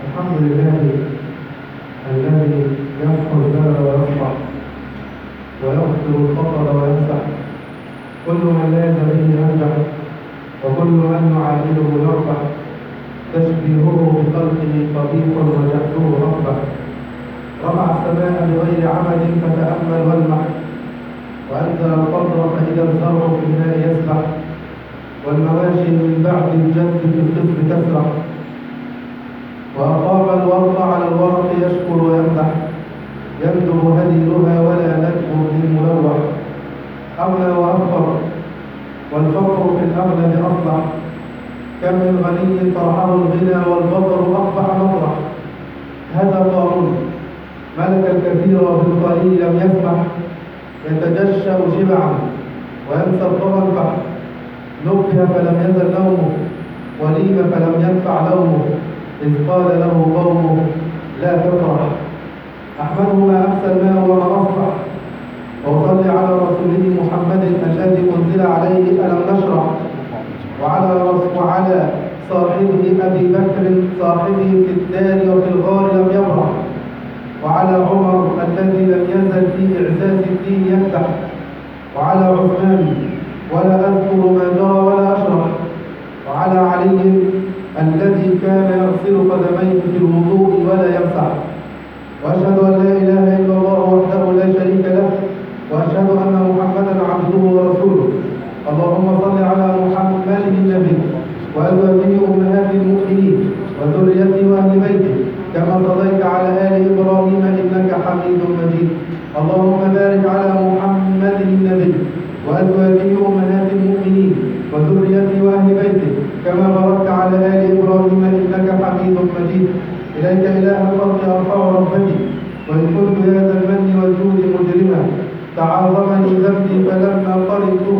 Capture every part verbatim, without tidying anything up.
الحمد لله الذي يمحو الزلل ويصفح ويغفر الخطر ويمسح. كل من لاز به ينجح وكل من يعادله يربح. تشبيهه بخلقه قبيح وجهله ربح. رفع السماء بغير عمد فتأمل والمح، وأنزل القدر فإذا الزرع في الماء يسبح، والمواشي من بعد الجد في القسم تسرح. وأقام الورق على الورق يشكر ويمدح، يندب هديلها ولا ندب للملوح. أغنى وأفقر والفقر في الأغلب أصلح، كم من غني طرحه الغنى والبطر أقبح مطرح. هذا قارون ملك الكثير وبالقليل لم يسمح، يتجشأ شبعا وينسى الطغى البحر. نبه فلم يزل نومه وليم فلم ينفع لومه، إذ قال له قومه لا تفرح. أحمده ما أمسى الماء وما أصبح، وأصلي على رسوله محمد الذي أنزل عليه ألم نشرح، وعلى وعلى صاحبه أبي بكر صاحبه في الدار وفي الغار لم يبرح، وعلى عمر الذي لم يزل في إعزاز الدين يفتح، وعلى عثمان ولا أذكر ما جرى ولا أشرح، وعلى علي الذي كان يغسل قدميه في الوضوء ولا يمسح. وأشهد أن لا إله إلا الله وحده لا شريك له، وأشهد أن محمدا عبده ورسوله. اللهم صل على محمد النبي وأزواجه أمهات المؤمنين وذريته وأهل بيته كما صليت على آل إبراهيم إنك حميد مجيد. اللهم بارك على محمد النبي وأزواجه أمهات المؤمنين وذريته وأهل بيته كما باركت على آل إبراهيم إنك حميد مجيد. إليك إله الخلق أرفع ربتي، وإن كنت يا ذا المن والجود مجرما، تعاظمني ذنبي فلما قرنته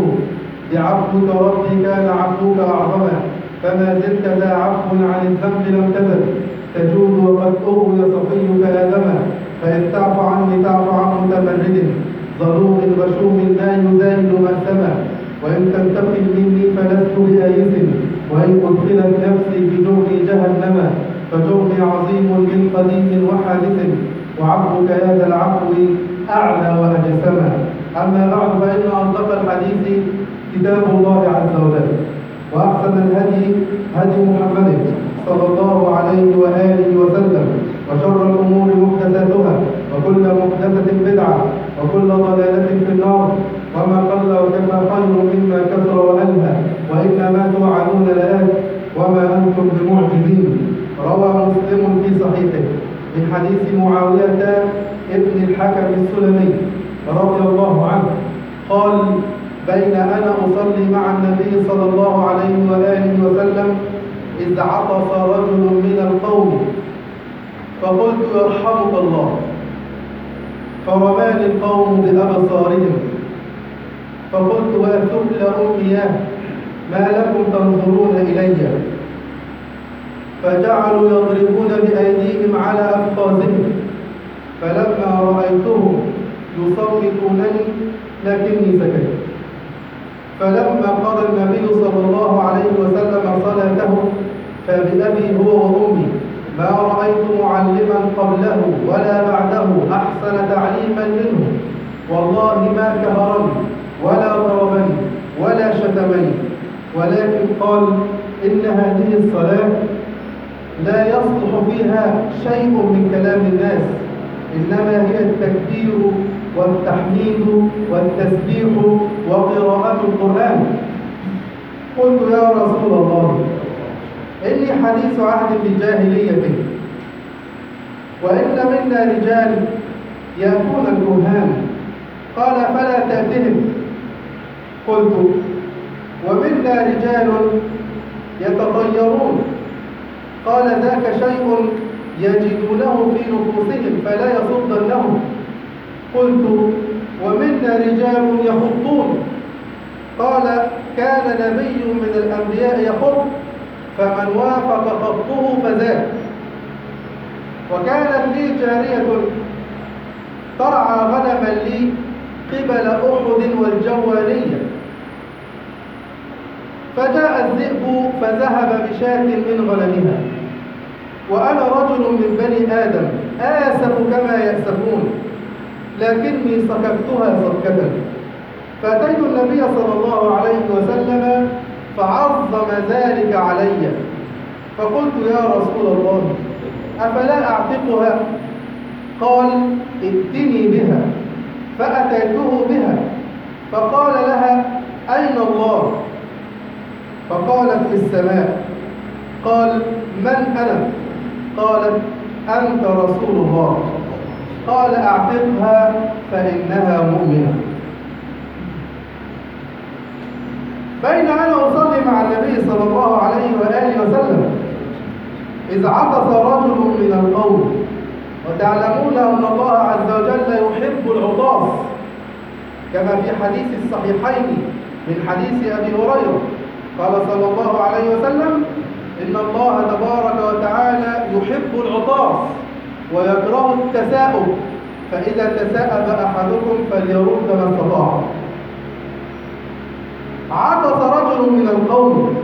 بعفوك ربي كان عفوك أعظما. فما زلت ذا عفو عن الذنب لم تزل، تجود وقد أغوي صفيك آدما. فإن تعف عني تعف عن متمرد ظلوم غشوم لا يزايد مأسما. وإن تنتقم مني فلست بآيس، وإن أدخلت نفسي بجرمي جهنما، فجرمي عظيم من قديم وحادث، وعفوك يا ذا العفو أعلى وأجسما. أما بعد، فإن أصدق الحديث كتاب الله عز وجل، وأحسن الهدي هدي محمد صلى الله عليه وآله وسلم، وشر الأمور محدثاتها، وكل محدثة بدعة، وكل ضلالة في النار. وما قل وكفى خير مما كثر وألهى، وإنما توعدون لآت وما أنتم بمعجزين. روى مسلم في صحيحه من حديث معاوية ابن الحكم السلمي رضي الله عنه قال: بين أنا أصلي مع النبي صلى الله عليه وآله وسلم إذ عطس رجل من القوم، فقلت يرحمك الله، فرماني القوم بأبصارهم، فقلت وأثقل أمياه ما لكم تنظرون إلي؟ فجعلوا يضربون بأيديهم على أفخاذهم، فلما رأيتهم يصوتونني لكني سكت. فلما قضى النبي صلى الله عليه وسلم صلاته، فبأبي هو وأمي ما رأيت معلما قبله ولا بعده أحسن تعليما منه، والله ما كهرني ولا ضربني ولا شتمني، ولكن قال: إن هذه الصلاة لا يصلح فيها شيء من كلام الناس، إنما هي التكبير والتحميد والتسبيح وقراءة القرآن. قلت: يا رسول الله، إني حديث عهد بجاهلية، وإن منا رجال يأتون الكهان. قال: فلا تأتهم. قلت: ومنا رجال يتطيرون. قال: ذاك شيء يجدونه في نفوسهم فلا يصدنهم. قلت: ومنا رجال يخطون. قال: كان نبي من الأنبياء يخط، فمن وافق خطه فذاك. وكانت لي جارية ترعى غنما لي قبل أحد والجوانية، فجاء الذئب فذهب بشاة من غنمها، وأنا رجل من بني آدم آسف كما يأسفون، لكني سكبتها سكة. فأتيت النبي صلى الله عليه وسلم فعظم ذلك علي، فقلت يا رسول الله أفلا أعتقها؟ قال ائتني بها. فأتيته بها فقال لها أين الله؟ فقالت في السماء. قال من أنا؟ قالت أنت رسول الله. قال أعتقها فإنها مؤمنة. بين أنا أصلي مع النبي صلى الله عليه وآله وسلم إذ عطس رجل من القوم، وتعلمون أن الله عز وجل يحب العطاس كما في حديث الصحيحين من حديث أبي هريرة قال صلى الله عليه وسلم إن الله تبارك وتعالى يحب العطاس ويكره التساؤب، فإذا تساءب أحدكم فليرد ما استطاع. عطس رجل من القوم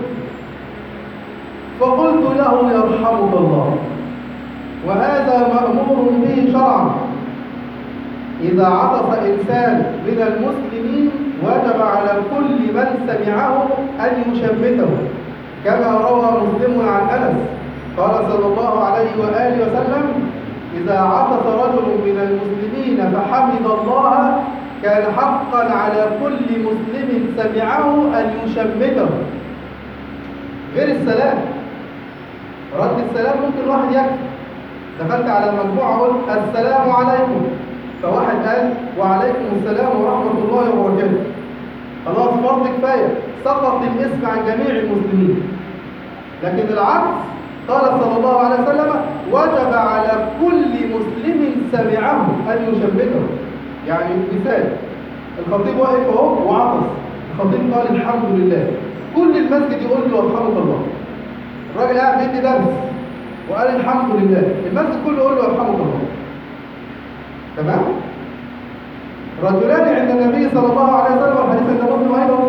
فقلت له يرحمك الله، وهذا مأمور به شرعا. إذا عطس إنسان من المسلمين وجب على كل من سمعه أن يشمته، كما روى مسلم عن أنس قال صلى الله عليه وآله وسلم إذا عطس رجل من المسلمين فحمد الله كان حقا على كل مسلم سمعه أن يشمته. غير السلام، رد السلام ممكن واحد يكفي. دخلت على مجموعة قلت السلام عليكم، فواحد قال وعليكم السلام ورحمة الله وبركاته، خلاص فرض كفاية، سقط الاسم عن جميع المسلمين. لكن العكس قال صلى الله عليه وسلم وجب على كل مسلم سمعه أن يشمته. يعني مثال، الخطيب واقف اهو وعطس، الخطيب قال الحمد لله، كل المسجد يقول له الحمد لله. الراجل قاعد بيدي درس وقال الحمد لله، المسجد كله يقول له الحمد لله. تمام؟ رجلان عند النبي صلى الله عليه وسلم، الحديث عند مسلم ايضا،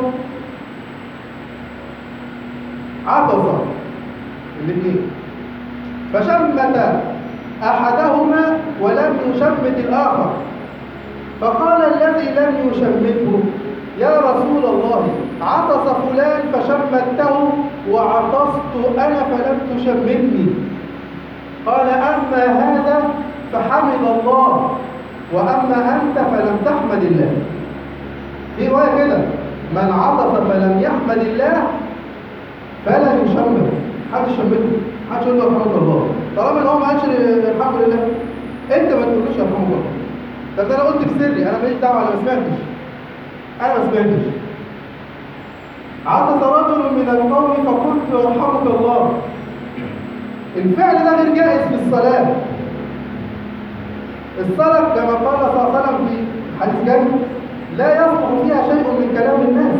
عطس الاثنين فشمت احدهما ولم يشمت الاخر، فقال الذي لم يشمته يا رسول الله عطس فلان فشمته وعطست انا فلم تشمتني. قال اما هذا فحمد الله واما انت فلم تحمد الله. في روايه كده من عطس فلم يحمد الله فلا يشمت، حد يشمته، حد يقول له الحمد لله، طالما ان هو ما قالش الحمد لله انت ما تقولوش الحمد لله. طب ده انا قلت في سري، انا ماليش دعوه، انا ما سمعتش انا ما سمعتش عطس رجل من القوم فقلت يرحمك الله. الفعل ده غير جائز في الصلاه. الصلاه كما قال صلى الله عليه وسلم في حديث جابر لا يصلح فيها شيء من كلام الناس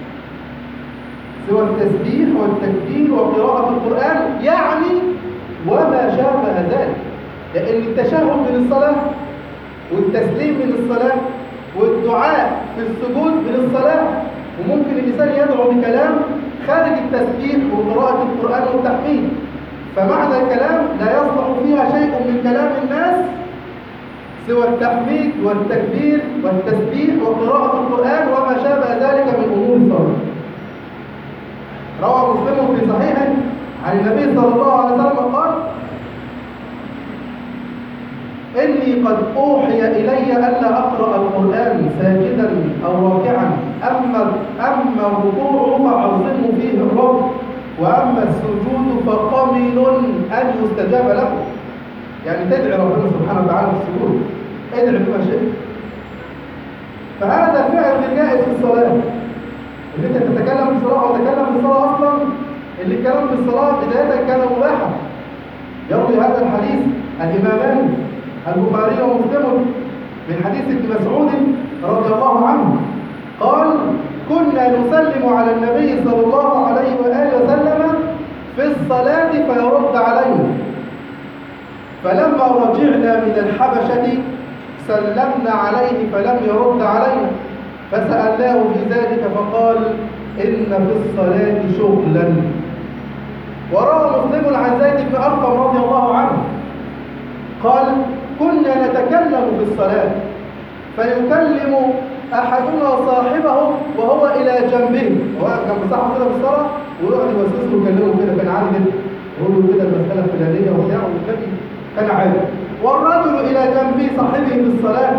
سوى التسبيح والتكبير وقراءة القرآن، يعني وما شابه ذلك. لأن التشهد من الصلاة والتسليم من الصلاة والدعاء في السجود من الصلاة، وممكن الإنسان يدعو بكلام خارج التسبيح وقراءة القرآن والتحميد. فمعنى الكلام لا يصلح فيها شيء من كلام الناس سوى التحميد والتكبير والتسبيح وقراءة القرآن وما شابه ذلك من أمور الصلاة. روى مسلم في صحيحه عن النبي صلى الله عليه وسلم قال إني قد أوحي إلي ألا أقرأ القرآن ساجدا أو راكعا، أما أما الركوع فعظموا فيه الرب، وأما السجود فقمن أن يستجاب له. يعني تدعي ربنا سبحانه وتعالى في السجود، ادعي بما شئت. فهذا فعل غير جائز في الصلاة. اللي انت تتكلم في الصلاة او تتكلم في الصلاة اصلا، اللي الكلام في الصلاة بداية كان مباحا. يروي هذا الحديث الامامان البخاري ومسلم من حديث ابن مسعود رضي الله عنه قال كنا نسلم على النبي صلى الله عليه وآله وسلم في الصلاة فيرد علينا، فلما رجعنا من الحبشة سلمنا عليه فلم يرد علينا، فسألناه في ذلك فقال إن في الصلاة شغلا. وروى مسلم عن زيد بن أرقم رضي الله عنه قال كنا نتكلم في الصلاة فيكلم أحدنا صاحبه وهو إلى جنبه، هو كان صاحبه كده في الصلاة ويقعد يوسوسه ويكلمه كده، كان عادي جدا يقول له كده المسألة الفلانية وبتاع، كان عادي. والرجل إلى جنب صاحبه في الصلاة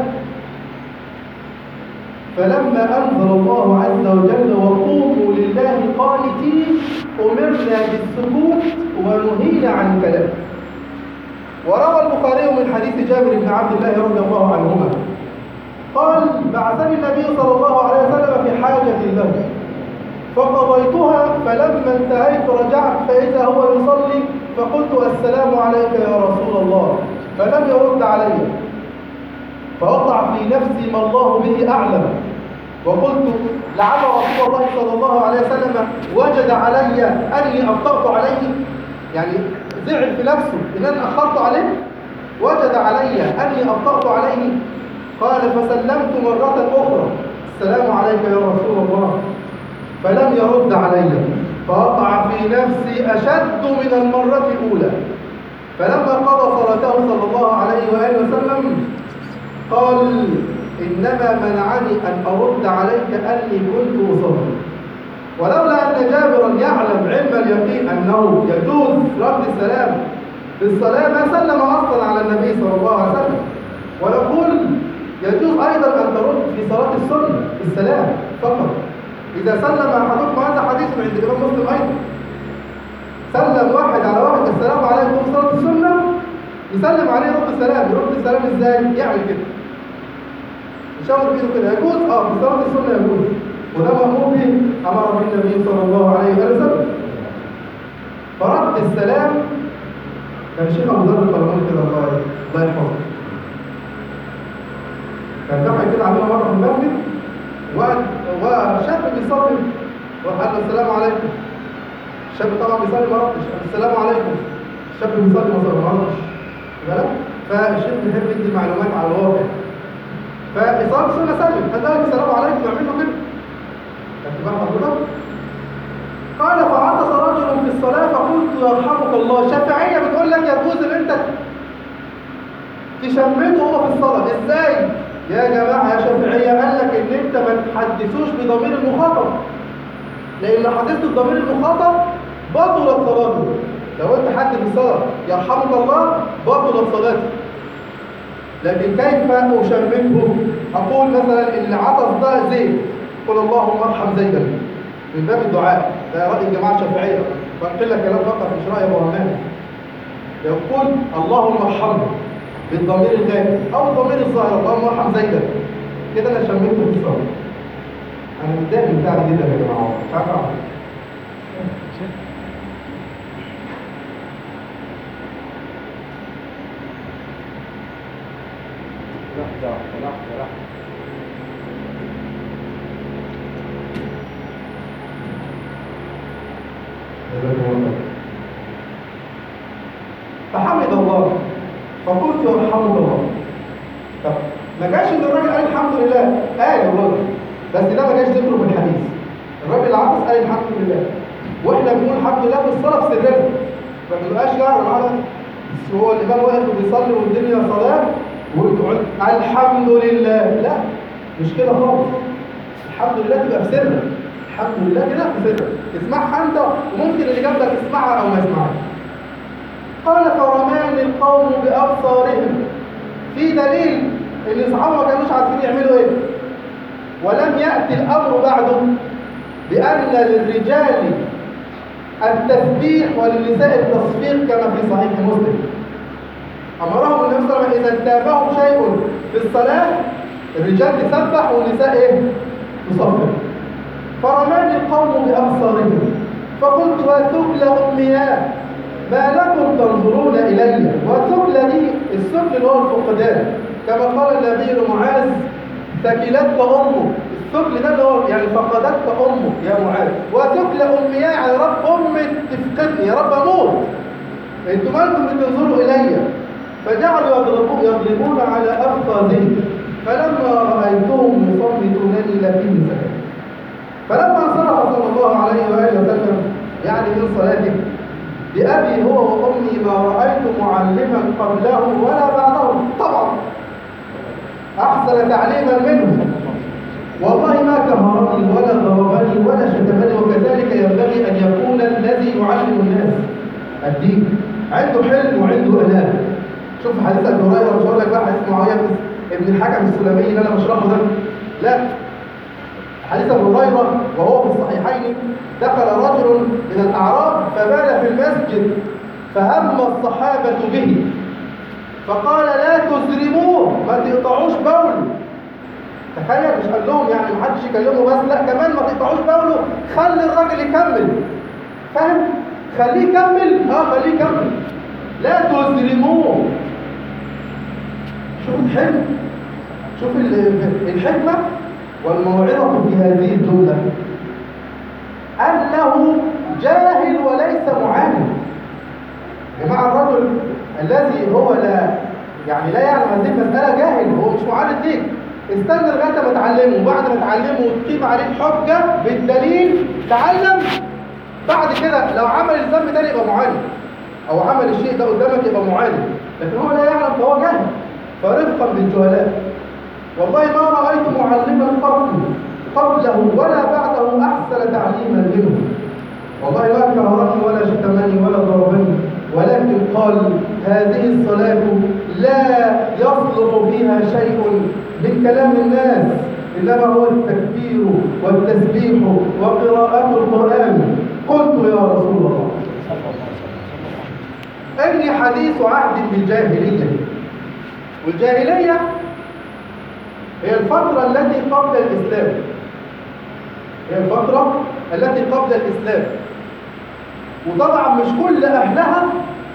فلما أنزل الله عز وجل وقوموا لله قانتين أمرنا بالسكوت ونهينا عن الكلام. وروى البخاري من حديث جابر بن عبد الله رضي الله عنهما قال بعثني النبي صلى الله عليه وسلم في حاجة له فقضيتها فلما انتهيت رجعت فإذا هو يصلي فقلت السلام عليك يا رسول الله فلم يرد علي، فوقع في نفسي ما الله به أعلم، وقلت لعل رسول الله صلى الله عليه وسلم وجد علي أني أبطأت عليه، يعني زعل في نفسه إن أنا أخرت عليه، وجد علي أني أبطأت عليه. قال فسلمت مرة أخرى السلام عليك يا رسول الله فلم يرد علي، فوقع في نفسي أشد من المرة الأولى. فلما قضى صلاته صلى الله عليه وآله وسلم قال إنما منعني أن أرد عليك أني كنت أصلي. ولولا أن جابرا يعلم علم اليقين أنه يجوز رد السلام في الصلاة ما سلم أصلا على النبي صلى الله عليه وسلم. ونقول يجوز أيضا أن ترد في صلاة السنة السلام فقط إذا سلم أحدكم، هذا حديث عند الإمام مسلم أيضا، سلم واحد على واحد السلام عليكم في صلاة السنة يسلم عليه رد السلام. يرد السلام إزاي؟ يعمل كده، يشاور بيده كده، يجوز اه في صلاة السنة يجوز، وده مأمور به أمر به النبي صلى الله عليه وسلم. فرد السلام كان الشيخ أبو ذر القرماني كده الله الله يحفظه، كان دخل كده علينا مرة في المسجد وشاب بيصلي وقال له السلام عليكم. الشاب طبعا بيصلي ما ردش، السلام عليكم. الشاب بيصلي ما ردش، بالك؟ فالشيخ بيحب يدي معلومات على الواقع. فإصابة السنة سلم، فذلك السلام عليكم يعمل له كده. اتباع حضرتك؟ قال فعطس رجل في الصلاة فقلت يرحمك الله. الشافعية بتقول لك يجوز ان انت تشمته وهو في الصلاة، ازاي؟ يا جماعة يا شافعية قال لك ان انت ما تحدثوش بضمير المخاطب، لان لو حدثت بضمير المخاطب بطلت صلاته. لو انت حد في الصلاة يرحمك الله بطلت صلاته. لكن كيف أشمته؟ أقول مثلا إن العطس ده زيد، قل اللهم ارحم زيدا من باب الدعاء، ده رأي الجماعة الشافعية، بنقل لك كلام فقط مش رأي أبو عمان. يقول اللهم ارحمه بالضمير الغائب أو الضمير الظاهر، اللهم ارحم زيدا، كده أنا شميته في الصلاة. أنا متضايق من بتاعي جدا يا جماعة، مش عارف أعمل. لحظة لحظة لحظة فحمد الله فقلت يرحمك الله. طب ما جاش ان الراجل قال الحمد لله، قال الراجل بس ده ما جاش ذكره في الحديث. الراجل العاطس قال الحمد لله، واحنا بنقول الحمد لله في الصلاه في سرنا، ما بنبقاش يعرف على هو الامام واقف وبيصلي والدنيا صلاه وتقول الحمد لله، لا مش كده خالص. الحمد لله تبقى في سرك، الحمد لله كده في سرك اسمعها انت وممكن اللي جنبك يسمعها او ما يسمعها. قال فرماني القوم بابصارهم، في دليل ان اصحابه ما كانوش عارفين يعملوا ايه. ولم ياتي الامر بعده بان للرجال التسبيح وللنساء التصفيق كما في صحيح مسلم. أمرهم النبي صلى الله عليه وسلم إذا انتابهم شيء في الصلاة الرجال تسبح والنساء إيه؟ تصفق. فرماني القوم بأبصارهم فقلت وثقل أمياء ما لكم تنظرون إلي. وثقل دي الثقل اللي هو الفقدان، كما قال النبي لمعاذ ثكلتك أمك. الثقل ده اللي هو يعني فقدتك أمك يا معاذ. وثقل أمياء يعني رب أمي تفقدني، يا رب أموت، أنتم مالكم بتنظروا إلي. فجعلوا يضربون, يضربون على أفخاذهم فلما رأيتهم يصمتونني لكني سكت. فلما انصرف صلى الله عليه وآله وسلم يعني من صلاته بأبي هو وأمي ما رأيت معلما قبله ولا بعده، طبعا أحسن تعليما منه، والله ما كهرني ولا ضربني ولا شتمني، وكذلك ينبغي أن يكون الذي يعلم الناس الدين، عنده حلم وعنده أناة. شوف حديث أبي هريرة، مش هقول لك بقى حديث معاوية ابن الحكم السلمي اللي أنا بشرحه ده، لا، حديث أبي هريرة وهو في الصحيحين، دخل رجل من الأعراب فبال في المسجد فهم الصحابة به، فقال لا تزرموه، ما تقطعوش بوله. تخيل، مش قال لهم يعني محدش يكلمه بس، لا كمان ما تقطعوش بوله، خلي الراجل يكمل، فاهم؟ خليه يكمل، اه خليه يكمل، لا تزرموه. شوف الحلم، شوف الحكمة والموعظة في هذه الجملة، أنه جاهل وليس معاند. يا جماعة الرجل الذي هو لا يعني لا يعلم هذه المسألة جاهل، هو مش معاند ليك، استنى لغاية ما تعلمه، وبعد ما تعلمه وتقيم عليه الحجة بالدليل تعلم، بعد كده لو عمل الذنب تاني يبقى معاند، أو عمل الشيء ده قدامك يبقى معاند، لكن هو لا يعلم فهو جاهل، فرفقا بالجهلاء. والله ما رأيت معلما قبل قبله ولا بعده أحسن تعليما منه، والله ما كهرني ولا شتمني ولا ضربني، ولكن قال هذه الصلاة لا يصلح فيها شيء من كلام الناس، إنما هو التكبير والتسبيح وقراءة القرآن. قلت يا رسول الله إني حديث عهد بالجاهلية، والجاهلية هي الفترة التي قبل الإسلام، هي الفترة التي قبل الإسلام، وطبعا مش كل أهلها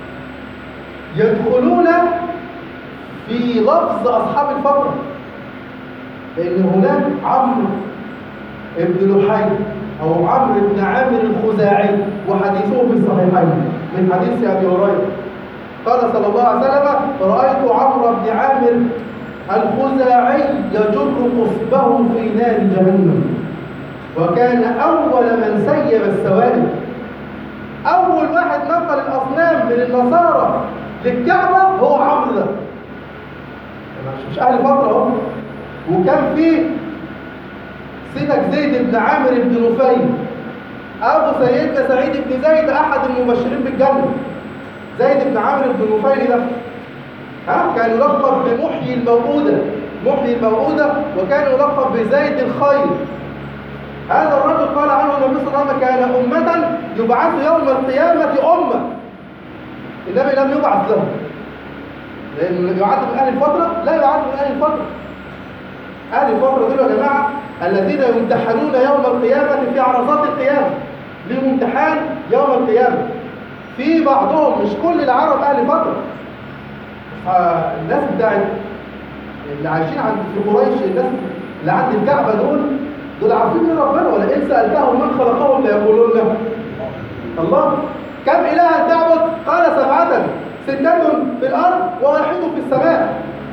يدخلون في لفظ أصحاب الفترة، لأن هناك عمرو ابن لحي أو عمرو بن عامر الخزاعي، وحديثه في الصحيحين من حديث أبي هريرة قال صلى الله عليه وسلم رأيت عمرو بن عامر الخزاعي يجر قصبه في نار جهنم، وكان أول من سيب السوائل، أول واحد نقل الأصنام من النصارى للكعبة هو عمرو ده، مش أهل فترة اهو. وكان في سيدك زيد بن عامر بن نفيل أبو سيدنا سعيد بن زيد أحد المبشرين بالجنة، زيد بن عامر بن نفيل ده ها كان يلقب بمحيي الموءودة، محيي الموءودة، وكان يلقب بزيد الخير. هذا الرجل قال عنه النبي صلى الله عليه وسلم كان أمة يبعث يوم القيامة أمة، النبي لم يبعث له، لأنه يعد من أهل الفترة، لا يعد من أهل الفترة. أهل الفترة دول يا جماعة الذين يمتحنون يوم القيامة في عرصات القيامة، لهم امتحان يوم القيامة. في بعضهم، مش كل العرب أهل فترة، الناس بتاعت اللي عايشين عند في قريش، الناس اللي عند الكعبة دول دول عارفين من ربنا، ولئن سألتهم من خلقهم ليقولون الله. كم إلها تعبد؟ قال سبعة، ستة في الأرض وواحد في السماء.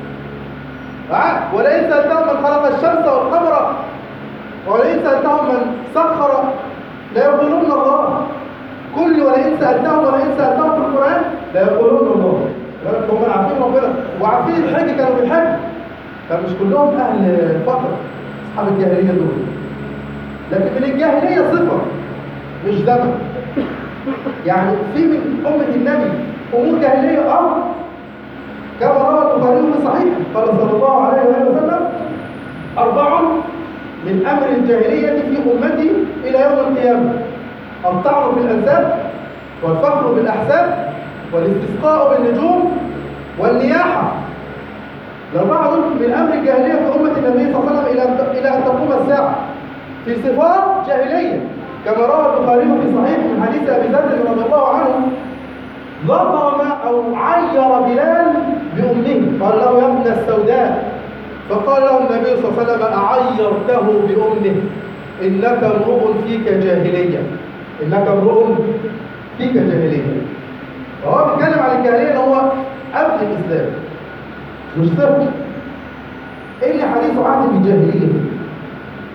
ولئن سألتهم من خلق الشمس والقمر، ولئن سألتهم من سخر ليقولون الله. كل ولئن سألتهم ولئن سألتهم في القرآن ليقولون الله. هم عارفين ربنا وعارفين الحج، كانوا بالحج، فمش كلهم أهل فترة أصحاب الجاهلية دول، لكن من الجاهلية صفة مش زمن. يعني في من أمة النبي أمور جاهلية أه كما روى البخاري في صحيح قال صلى الله عليه وسلم أربع من أمر الجاهلية في أمتي إلى يوم القيامة: الطعن في الأنساب، والفخر بالأحساب، والاستسقاء بالنجوم، والنياحة. الأربعة دول من أمر الجاهلية في أمة النبي صلى الله عليه وسلم إلى أن تقوم الساعة، في صفات جاهلية، كما روى البخاري في صحيح من حديث أبي ذر رضي الله عنه: لطم أو عير بلال بأمه، قال له يا ابن السوداء، فقال له النبي صلى الله عليه وسلم: أعيرته بأمه، إنك امرؤ فيك جاهلية، إنك امرؤ فيك جاهلية. فهو بيتكلم عن الجاهلية إن هو قبل الإسلام، مش صفر. إيه اللي حديث عهد بالجاهلية؟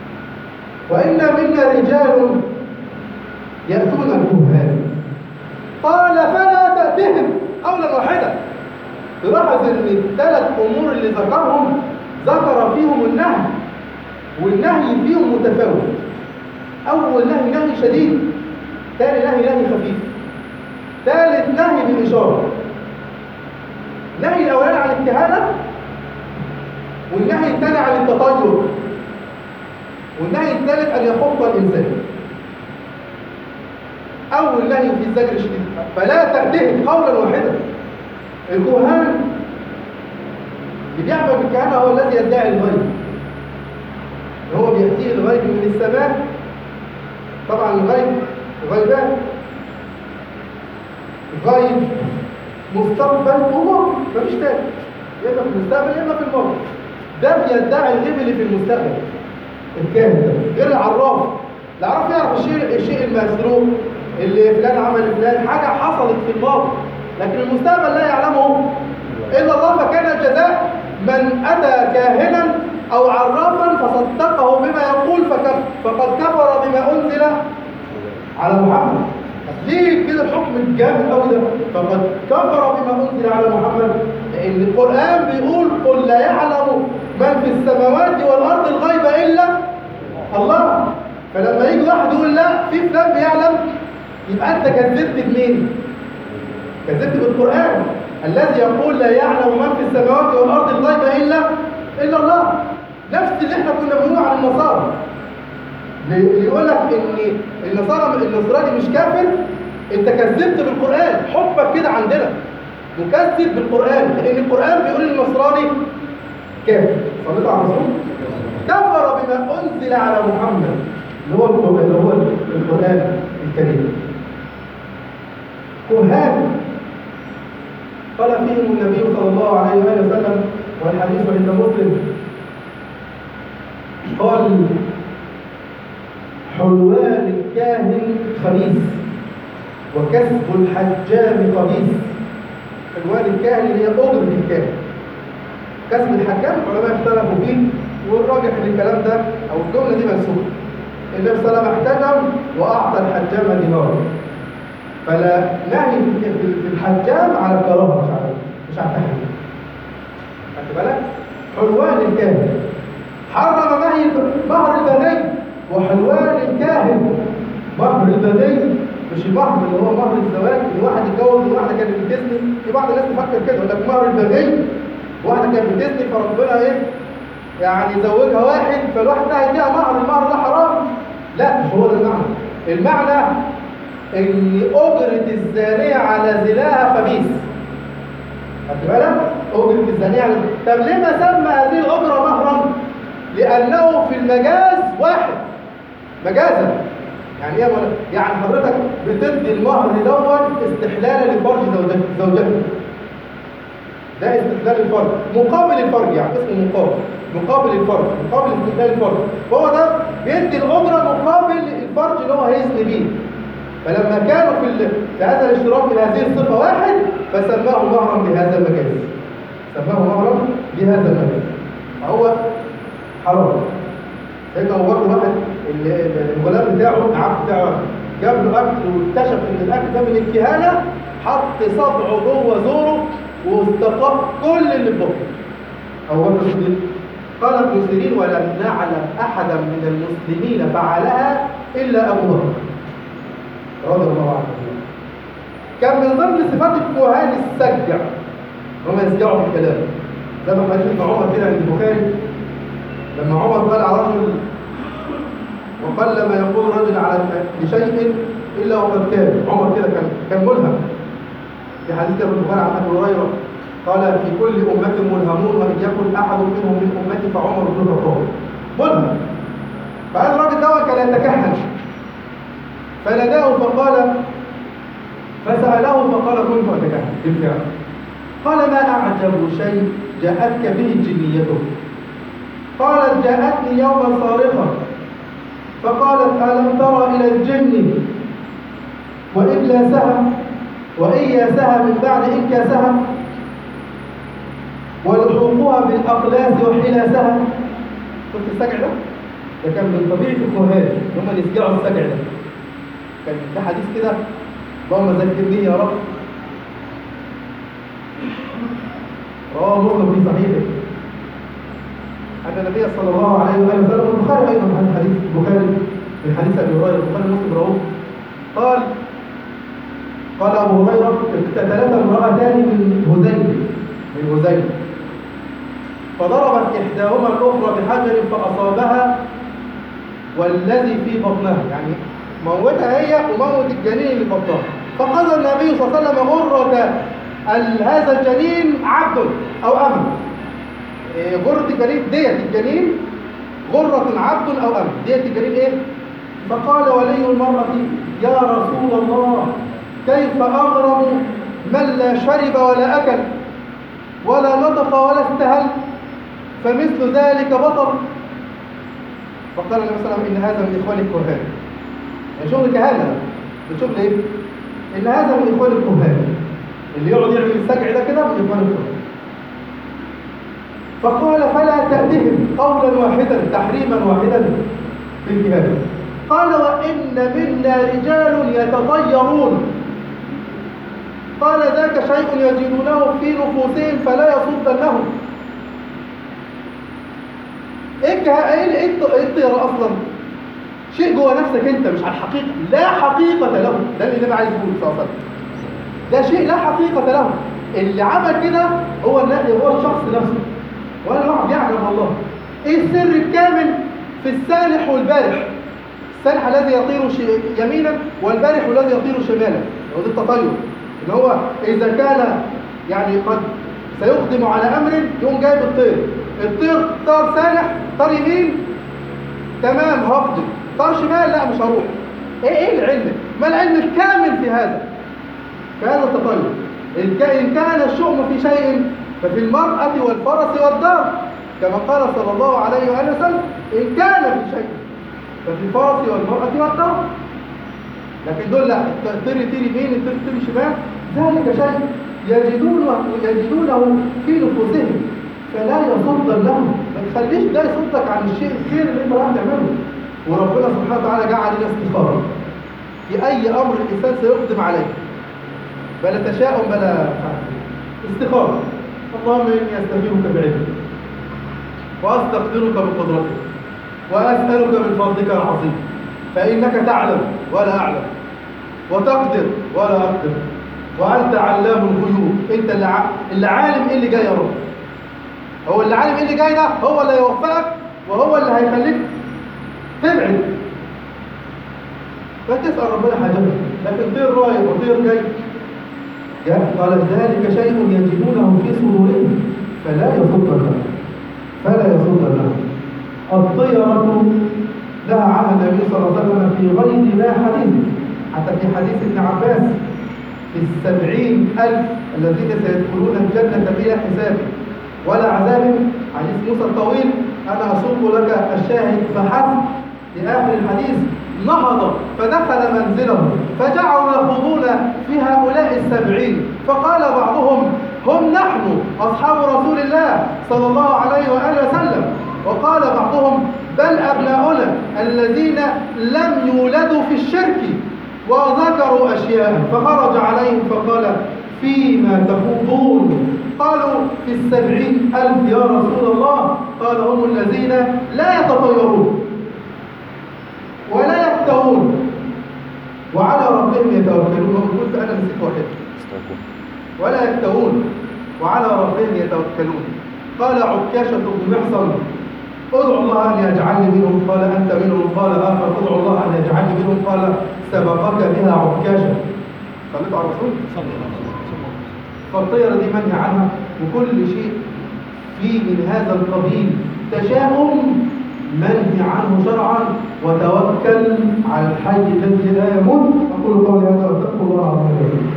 وإن منا رجال يأتون الكهان قال فلا تأتهم قولا واحدا. تلاحظ ان الثلاث امور اللي ذكرهم ذكر فيهم النهي، والنهي فيهم متفاوت. اول نهي نهي شديد، ثاني نهي نهي خفيف، ثالث نهي بالاشاره. النهي الاولاني عن الكهانه، والنهي الثاني عن التطير، والنهي الثالث ان يخط الانسان. اول نهي في الزجر الشديد فلا تأتهم قولا واحدا. الكهان اللي بيعمل بالكهانه هو الذي يدعي الغيب، هو بيأتيه الغيب من السماء. طبعا الغيب غيبان، غيب مستقبل وماضي، مفيش تاني، يا اما في المستقبل يا اما في الماضي. ده بيدعي الغيب اللي في المستقبل الكاهن ده، غير العراف. العراف يعرف الشيء الشيء المسروق اللي فلان عمل فلان، حاجه حصلت في الماضي، لكن المستقبل لا يعلمه الا الله. فكان الجزاء من اتى كاهنا او عرافا فصدقه بما يقول فقد كفر بما انزل على محمد. ليه كده الحكم الجامد قوي ده؟ فقد كفر بما انزل على محمد، لان القران بيقول قل لا يعلم من في السماوات والارض الغيب الا الله. فلما يجي واحد يقول لا في فلان بيعلم، يبقى انت كذبت بمين؟ كذبت بالقران الذي يقول لا يعلم من في السماوات والارض الغيب الا الا الله. نفس اللي احنا كنا بنقول عن النصارى، اللي يقول لك ان النصارى النصراني مش كافر، انت كذبت بالقران. حبك كده عندنا مكذب بالقران، لان القران بيقول النصراني كافر. صليت على الرسول. كفر بما انزل على محمد اللي هو اللي هو القران الكريم. كهان قال فيهم النبي صلى الله عليه وآله وسلم، والحديث عند مسلم، قال حلوان الكاهن خبيث وكسب الحجام خبيث. حلوان الكاهن اللي هي أجرة الكاهن، كسب الحجام العلماء اختلفوا فيه، والراجح ان الكلام ده او الجمله دي منسوخه. النبي صلى الله عليه وسلم احتجم واعطى الحجام دينارا، فلا نهي في الحجام على الكراهه مش على مش على التحريم. خدت بالك؟ حلوان الكاهن حرم نهي مهر البغي، وحلوان الكاهن مهر البغي مش المهر اللي هو مهر الزواج، ان واحد يتجوز وواحده كانت بتزني. في بعض الناس تفكر كده يقول لك مهر البغي، واحده كانت بتزني فربنا ايه؟ يعني يزوجها واحد، فالواحد ده هيديها مهر، المهر ده حرام. لا، مش هو ده المعنى. المعنى ان اجرة الزانية على زناها خبيث. خدت بالك؟ اجرة الزانية على طب ليه ما سمى هذه الاجرة مهرا؟ لانه في المجاز واحد، مجازا. يعني ايه؟ يعني حضرتك بتدي المهر دون استحلالا لفرج زوجتك، ده استحلال الفرج مقابل الفرج، يعني اسمه مقابل مقابل الفرج، مقابل استحلال الفرج. فهو ده بيدي الاجره مقابل الفرج اللي هو هيزني بيه. فلما كانوا في في هذا الاشتراك من هذه الصفه واحد، فسماه مهرا بهذا المجاز، سماه مهرا بهذا المجاز. فهو حرام. سيدنا ابو بكر واحد الغلام بتاعه العبد بتاعه جاب له اكل واكتشف ان الاكل ده من الكهانه، حط صبعه جوه زوره واستقاء كل اللي في بطنه. ابو بكر الصديق قال ابن سيرين ولم نعلم احدا من المسلمين فعلها الا ابو بكر رضي الله عنه. كان من ضمن صفات الكهان السجع، هم يسجعوا في الكلام، زي ما حديث عمر كده عند البخاري لما عمر قال على رجل وقل ما يقول رجل على لشيء الا وقد كان. عمر كده كان كان ملهم. في حديث ابن البخاري عن ابي هريره قال في كل امه ملهمون وان يكن احد منهم من امتي فعمر بن الخطاب. ملهم. فهذا الراجل ده كان يتكهن، فناداه فقال فساله فقال كنت اتكهن بالفعل. قال ما اعجب شيء جاءتك به جنيته؟ قالت جاءتني يوما صارخة فقالت ألم ترى إلى الجن وإبلاسها وإياسها من بعد إنكاسها ولحوقها بالأقلاس وحلاسها. شفت السجع ده؟ ده كان من طبيعة الكهان هم اللي يسجعوا السجع ده. كان ده حديث كده اللهم ذكرني يا رب. رواه مسلم في صحيحه أن النبي صلى الله عليه وآله وسلم، والبخاري أيضا عن حديث البخاري من حديث أبي هريرة، البخاري ومسلم رواه، قال قال أبو هريرة: اقتتلت امرأتان من هذيل من هذيل فضربت إحداهما الأخرى بحجر فأصابها والذي في بطنها، يعني موتها هي وموت الجنين اللي في بطنها. فقال النبي صلى الله عليه وسلم: غرة هذا الجنين عبد أو أمة. غرة الجنين ديت الجنين غرة عبد أو أمة، ديت الجنين إيه؟ فقال ولي المرأة: يا رسول الله، كيف أغرم من لا شرب ولا أكل ولا نطق ولا استهل، فمثل ذلك بطل. فقال النبي صلى الله عليه وسلم: إن هذا من إخوان الكهان. يعني شغل كهانة، بتشوف ليه؟ إن هذا من إخوان الكهان، اللي يقعد يعمل السجع ده كده من إخوان الكهان. فقال: فلا تأتهم قولا واحدا تحريما واحدا في الكهانة. قال: وإن منا رجال يتطيرون. قال: ذاك شيء يجدونه في نفوسهم فلا يصدنهم. ايه الطيرة اصلا؟ شيء جوه نفسك انت، مش على الحقيقة، لا حقيقة له. ده اللي النبي عايز يقوله صلى الله عليه وسلم، ده شيء لا حقيقة له. اللي عمل كده هو هو الشخص نفسه. وانا الواحد يعلم والله ايه السر الكامل في السالح والبارح. السالح الذي يطير يمينا والبارح الذي يطير شمالا، هو ده التطير. اللي هو اذا كان يعني قد سيقدم على امر يقوم جايب الطير، الطير طار سالح، طار يمين تمام هقدم، طار شمال لا مش هروح. ايه ايه العلم؟ ما العلم الكامل في هذا؟ في هذا التطير. ان كان الشؤم في شيء ففي المرأة والفرس والدار، كما قال صلى الله عليه وآله وسلم: إن كان في شيء ففي الفرس والمرأة والدار. لكن دول لا، الطير يطير يمين، الطير يطير شمال، ذلك شيء يجدونه يجدونه في نفوسهم فلا يصد لهم. ما تخليش ده يصدك عن الشيء الخير اللي انت راح تعمله. وربنا سبحانه وتعالى جعل لنا استخاره في اي امر الانسان سيقدم عليه، بلا تشاؤم بلا استخاره. اللهم اني استغفرك بعلمك واستقدرك بقدرتك واسالك من فضلك العظيم، فانك تعلم ولا اعلم وتقدر ولا اقدر وانت علام الغيوب. انت اللي ع... اللي عالم ايه اللي جاي يا رب. هو اللي عالم ايه اللي جاي ده، هو اللي هيوفقك وهو اللي هيخليك تبعد. فتسال ربنا حاجتك، لكن طير رايح وطير جاي. قال: ذلك شيء يجدونه في صدورهم فلا يصد لهم فلا يصد لهم. الطيرة لها عنها النبي صلى الله عليه وسلم في غير ما حديث، حتى في حديث ابن عباس: في السبعين ألف الذين سيدخلون الجنة بلا حساب ولا عذاب. حديث موسى الطويل، أنا أسوق لك الشاهد فحسب. في آخر الحديث: نهض فدخل منزله فجعلوا يخوضون في هؤلاء السبعين، فقال بعضهم: هم نحن أصحاب رسول الله صلى الله عليه وآله وسلم. وقال بعضهم: بل أبناؤنا الذين لم يولدوا في الشرك. وذكروا أشياء فخرج عليهم فقال: فيما تخوضون؟ قالوا: في السبعين ألف يا رسول الله. قال: هم الذين لا يتطيرون ولا يكتوون وعلى ربهم يتوكلون. وقلت أنا نسيت واحد: ولا يكتوون وعلى ربهم يتوكلون. قال عكاشة بن محصن: ادعو الله أن يجعلني منهم. قال: أنت منهم. قال آخر: ادعو الله أن يجعلني منهم. قال: سبقك بها عكاشة. صليت على الرسول صلى الله عليه وسلم. فالطيرة دي منهي عنها، وكل شيء فيه من هذا القبيل تشاؤم منهي عنه شرعا. وتوكل على الحي الذي لا يموت. أقول قولي هذا واستغفر الله العظيم لي ولكم.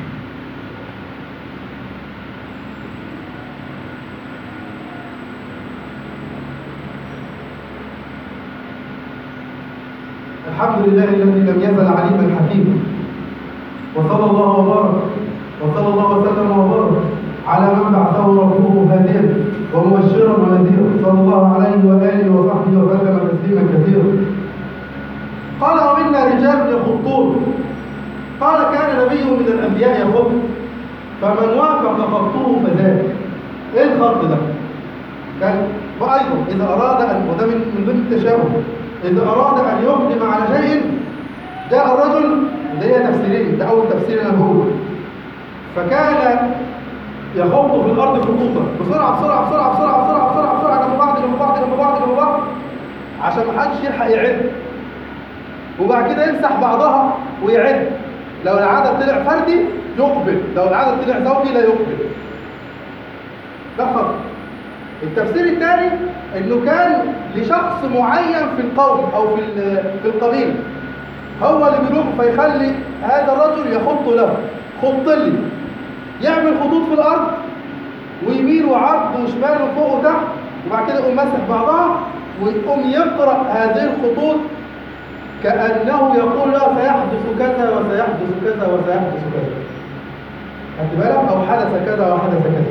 الحمد لله الذي لم يزل عليما حكيما، وصلى الله وبارك وصلى الله وسلم وبارك على من بعثه ربه هاديا ومبشرا ونذيرا، صلى الله عليه واله وصحبه وسلم تسليما كثيرا. قال: ومنا رجال يخطون قال كان نبي من الأنبياء يخط فمن وافق خطه فذاك. إيه الخط ده؟ كان وأيضا إذا أراد أن، وده من من ضمن التشابه، إذا أراد أن يقدم على شيء جاء الرجل، ده هي تفسيرين، ده أول تفسير أنا بقوله، فكان يخط في الأرض خطوطا بسرعة بسرعة بسرعة بسرعة بسرعة بسرعة بسرعة جنب بعض جنب بعض جنب بعض جنب بعض عشان ما حدش يلحق يعد، وبعد كده يمسح بعضها ويعد. لو العدد طلع فردي يقبل، لو العدد طلع زوجي لا يقبل. ده خط. التفسير الثاني انه كان لشخص معين في القوم او في في القبيله، هو اللي بيروح فيخلي هذا الرجل يخط له، خط لي، يعمل خطوط في الارض ويمين وعرض وشمال وفوق وتحت، وبعد كده يقوم ماسح بعضها ويقوم يقرا هذه الخطوط كانه يقول له سيحدث كذا وسيحدث كذا وسيحدث كذا. خدت بالك؟ او حدث كذا وحدث كذا.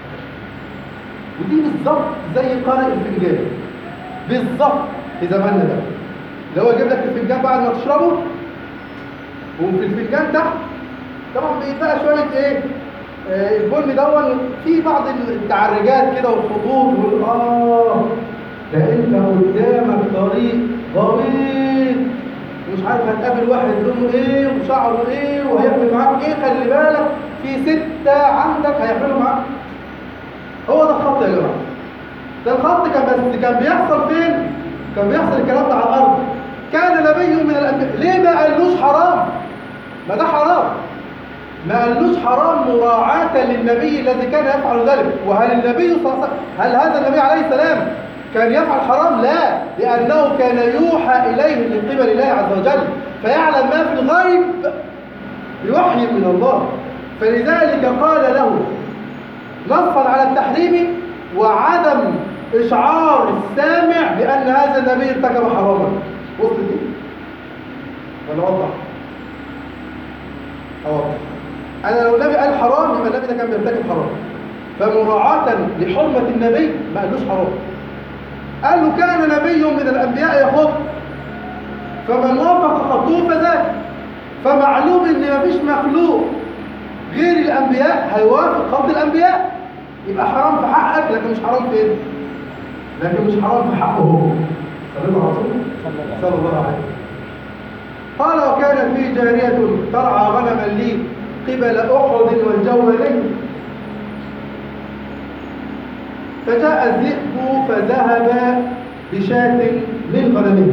ودي بالظبط زي قارئ الفنجان بالظبط في زماننا ده، اللي هو يجيب لك الفنجان بعد ما تشربه، وفي الفنجان تحت طبعا بيبقى شويه ايه آه البن دون في بعض التعرجات كده والخطوط وال اه ده انت قدامك طريق طويل ومش عارف هتقابل واحد لونه ايه وشعره ايه وهيعمل معاك ايه، خلي بالك في سته عندك هيعملوا معاك. هو ده الخط يا جماعه. ده الخط كان بس كان بيحصل فين؟ كان بيحصل الكلام ده على الارض. كان نبي من الانبياء، ليه ما قالوش حرام؟ ما ده حرام. ما قالوش حرام مراعاة للنبي الذي كان يفعل ذلك. وهل النبي صلى الله عليه وسلم، هل هذا النبي عليه السلام كان يفعل حرام؟ لا، لأنه كان يوحى إليه من قبل الله عز وجل، فيعلم ما في الغيب بوحي من الله، فلذلك قال له نصا على التحريم وعدم إشعار السامع بأن هذا النبي ارتكب حراما. وصلت دي؟ ولا وضح؟ أوضح. أنا لو النبي قال حرام يبقى النبي ده كان بيرتكب حرام، فمراعاة لحرمة النبي ما قالوش حرام. قال له كان نبي من الأنبياء يخط فمن وافق خطوه فذاك. فمعلوم إن مفيش مخلوق غير الأنبياء هيوافق خط الأنبياء، يبقى حرام في حقك لكن مش حرام فين؟ لكن مش حرام في حقه هو. صلى الله عليه وسلم صلى الله عليه وسلم. قال وكانت في جارية ترعى غنما لي قبل أحد والجولين، فجاء الذئب فذهب بشاة من غنمه،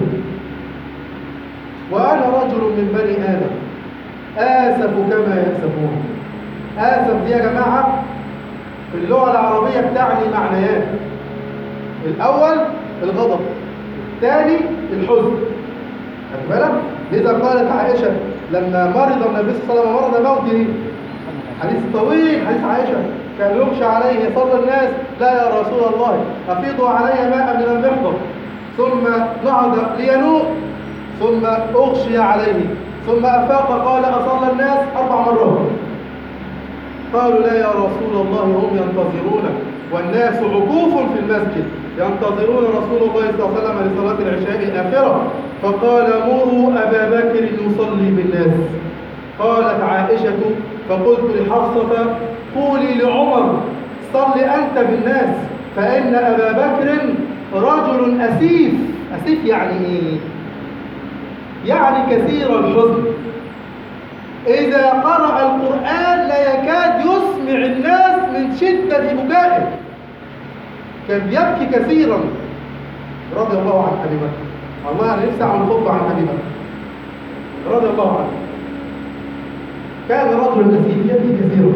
وأنا رجل من بني آدم آسف كما يأسفون. آسف دي يا جماعة في اللغة العربية بتعني معنيان. الأول الغضب، الثاني الحزن. خد بالك؟ لذا قالت عائشة لما مرض النبي صلى الله عليه وسلم مرض موته، حديث طويل حديث عائشة، كان يغشى عليه صلى الناس لا يا رسول الله أفيضوا علي ماء من المحضر، ثم نهض لينوء ثم أغشي عليه ثم أفاق قال أصلى الناس أربع مرات. قالوا لا يا رسول الله هم ينتظرونك والناس عكوف في المسجد ينتظرون رسول الله صلى الله عليه وسلم لصلاة العشاء الآخرة، فقال مروا أبا بكر يصلي بالناس. قالت عائشة فقلت لحفصة قولي لعمر صل أنت بالناس فإن أبا بكر رجل أسيف. أسيف يعني إيه؟ يعني كثير الحزن، إذا قرأ القرآن لا يكاد يسمع الناس من شدة بكائه، كان بيبكي كثيرا رضي الله عن أبي بكر. والله أنا نفسي أعمل خطبة عن أبي بكر رضي الله عنه. كان رجل أسيف يبكي كثيرا،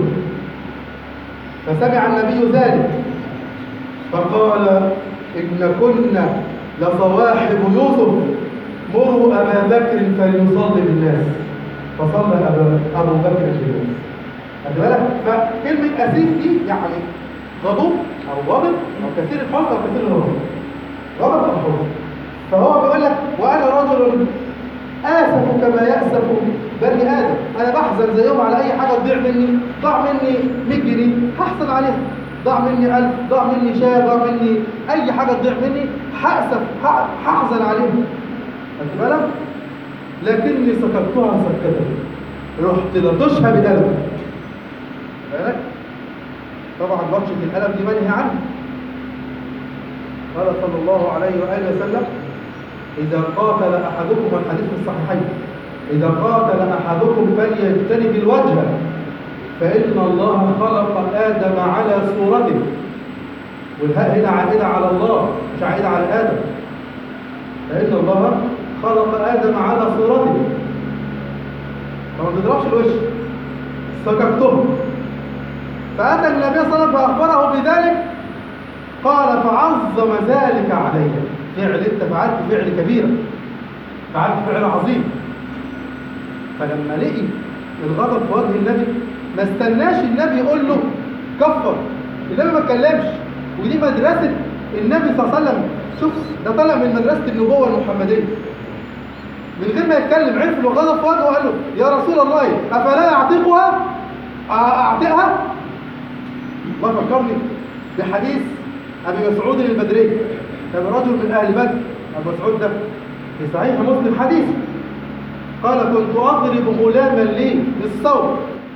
فسمع النبي ذلك فقال إن كنا لصواحب يوسف مروا أبا بكر فليصلي بالناس، فصلى أبو بكر بالناس. خد بالك؟ فكلمة أسيف دي يعني غضب أو غضب أو كثير الحزن أو كثير الغضب، غضب أو حزن. فهو بيقول لك وأنا رجل آسف كما يأسف بني آدم، أنا بحزن زيهم على أي حاجة تضيع مني، ضاع مني مية جنيه هحزن عليها، ضاع مني ألف، ضاع مني شاة، ضاع مني أي حاجة تضيع مني هأسف هحزن عليها. خد بالك؟ لكني سكتتها سكتة رحت لطشها بقلم. بالك؟ طبعا بطشة القلم دي منهي عنها. قال صلى الله عليه وآله وسلم: إذا قاتل أحدكم، الحديث في الصحيحين، إذا قاتل أحدكم فليجتنب الوجه فإن الله خلق آدم على صورته. والهاء هنا عائدة على الله مش عائدة على آدم. فإن الله خلق آدم على صورته، فما تضربش الوش، سككته. فأتى النبي صلى الله عليه وسلم فأخبره بذلك، قال: فعظم ذلك علي. فعل انت فعلت فعل كبير، فعلت فعل عظيم. فلما لقي الغضب في وجه النبي ما استناش النبي يقول له كفر. النبي ما اتكلمش، ودي مدرسة النبي صلى الله عليه وسلم. شوف، ده طالع من مدرسة النبوة المحمدية. من غير ما يتكلم عرف له غضب في وجهه وقال له: يا رسول الله أفلا أعتقها؟ أعتقها؟ الله فكرني بحديث أبي مسعود البدري. كان رجل من أهل بدر، أبو مسعود ده في صحيح مسلم حديث، قال: كنت أضرب غلاما لي بالصوت،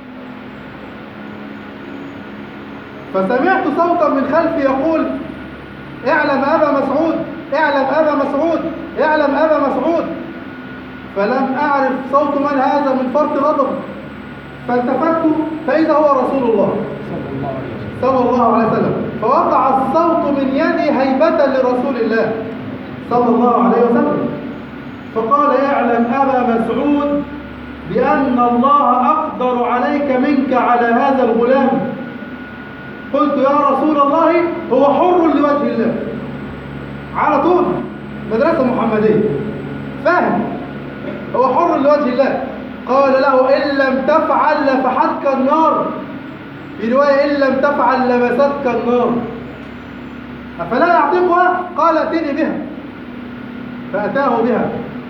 فسمعت صوتا من خلفي يقول: اعلم أبا مسعود، اعلم أبا مسعود، اعلم أبا مسعود. فلم أعرف صوت من هذا من فرط غضب، فالتفت فإذا هو رسول الله صلى الله عليه وسلم، فوقع الصوت من يدي هيبة لرسول الله صلى الله عليه وسلم، فقال: اعلم أبا مسعود بأن الله أقدر عليك منك على هذا الغلام. قلت: يا رسول الله هو حر لوجه الله. على طول مدرسة محمدية، فاهم، هو حر لوجه الله. قال له: إن لم تفعل لفحتك النار. في رواية: إن لم تفعل لمستك النار. أفلا يعتقها؟ قال: ائتني بها. فأتاه بها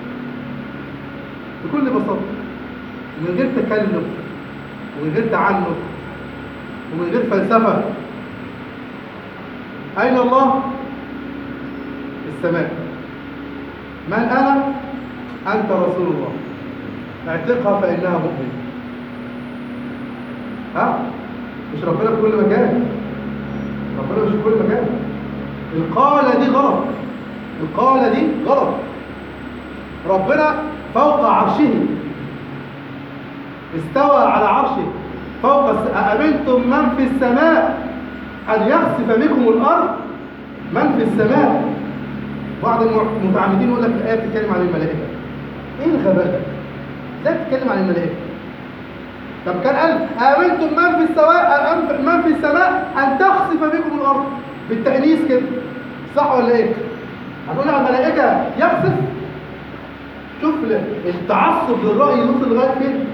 بكل بساطة، من غير تكلف ومن غير تعنت ومن غير فلسفة. أين الله؟ السماء. من أنا؟ أنت رسول الله، اعتقها فإنها مؤمنة. ها؟ مش ربنا في كل مكان، ربنا مش في كل مكان. القالة دي غلط، القالة دي غلط. ربنا فوق عرشه، استوى على عرشه فوق. أأمنتم من في السماء أن يخسف بكم الأرض؟ من في السماء. بعض المتعمدين يقول لك الآية بتتكلم عن الملائكة. إيه الغباء ده؟ إزاي بتتكلم عن الملائكة؟ طب كان قال: آمنتم من في السماء من في السماء أن تخسف بكم الأرض، بالتأنيث كده، صح ولا إيه؟ هنقول على الملائكة يخسف؟ شوف التعصب للرأي يوصل لغاية فين؟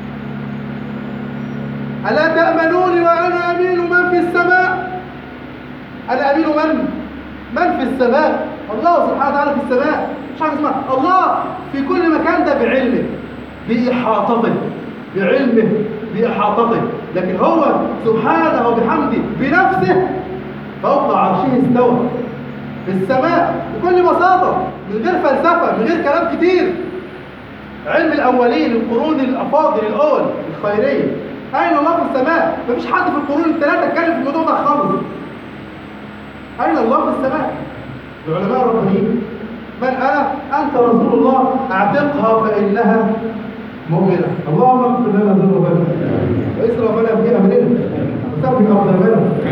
ألا تأمنوني وأنا أمين من في السماء؟ أنا أمين من؟ من في السماء؟ الله سبحانه وتعالى في السماء، مش حاجة اسمها الله في كل مكان. ده بعلمه، بإحاطته، بعلمه، بإحاطته. لكن هو سبحانه وبحمده بنفسه فوق عرشه استوى في السماء بكل بساطة، من غير فلسفة، من غير كلام كتير. علم الأولين، القرون الأفاضل الأول الخيرية. أين الله في السماء؟ مفيش حد في القرون الثلاثة اتكلم في الموضوع ده خالص. أين الله في السماء؟ العلماء الربانيين: من أنا؟ أنت رسول الله، اعتقها فإنها مؤمنة. اللهم اغفر لنا ذنوبنا وإسرافنا في أمرنا وثبت أقدامنا